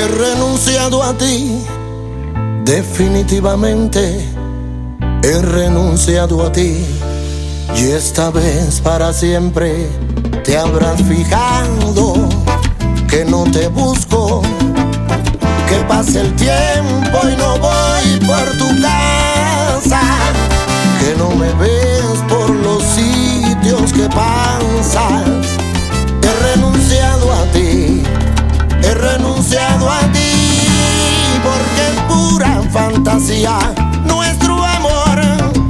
He renunciado a ti, definitivamente he renunciado a ti. Y esta vez para siempre te habrás fijado que no te busco, que pase el tiempo y no voy por tu casa, que no me ves por los sitios que pasas. He renunciado a ti, he renunciado a ti, porque es pura fantasía nuestro amor,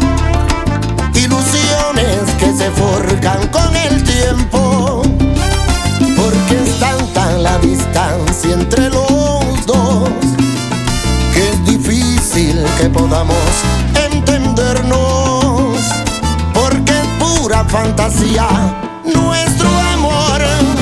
ilusiones que se forjan con el tiempo, porque es tanta la distancia entre los dos que es difícil que podamos entendernos, porque es pura fantasía nuestro amor,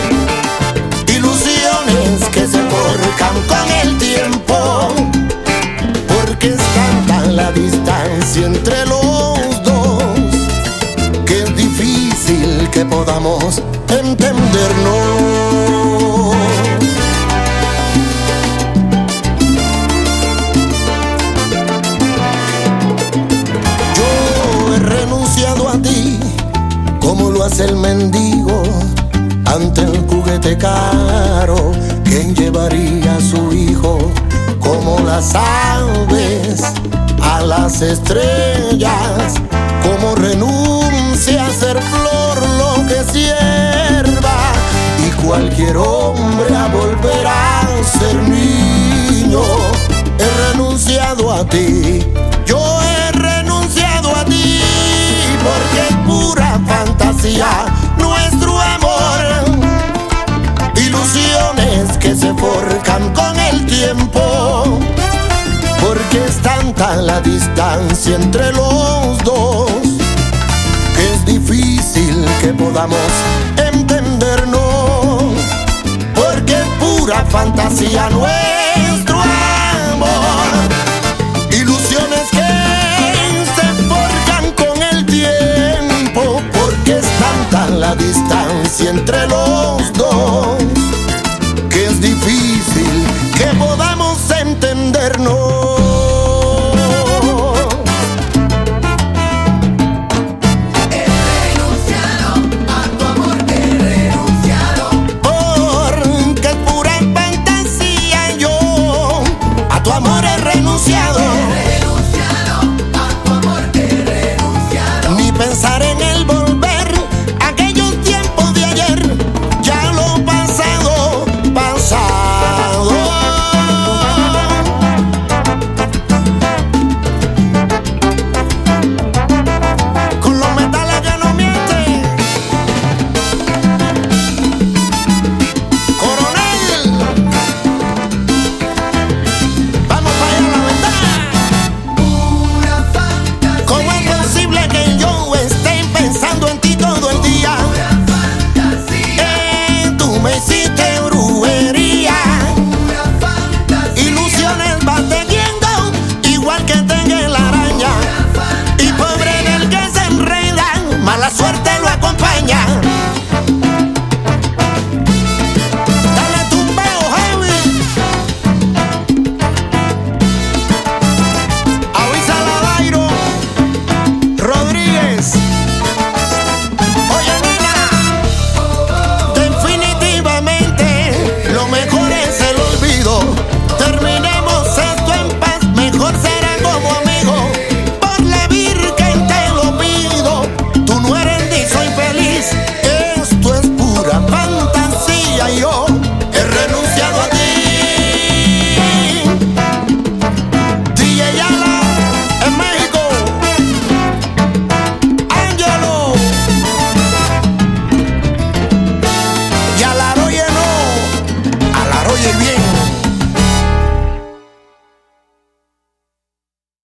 ilusiones que se forjan con el tiempo, porque es tanta la distancia entre los dos que es difícil que podamos entendernos. Yo he renunciado a ti como lo hace el mendigo ante el juguete caro. ¿Quién llevaría a su hijo como las aves a las estrellas? Como renuncia a ser flor lo que es hierba, y cualquier hombre a volver a ser niño. He renunciado a ti, yo he renunciado a ti, porque es pura fantasía nuestro amor, ilusiones que se forjan con el tiempo, porque es tanta la distancia entre los dos que es difícil que podamos entendernos, porque es pura fantasía nuestro amor, ilusiones que se forjan con el tiempo, porque es tanta la distancia entre los dos que es difícil que podamos entendernos.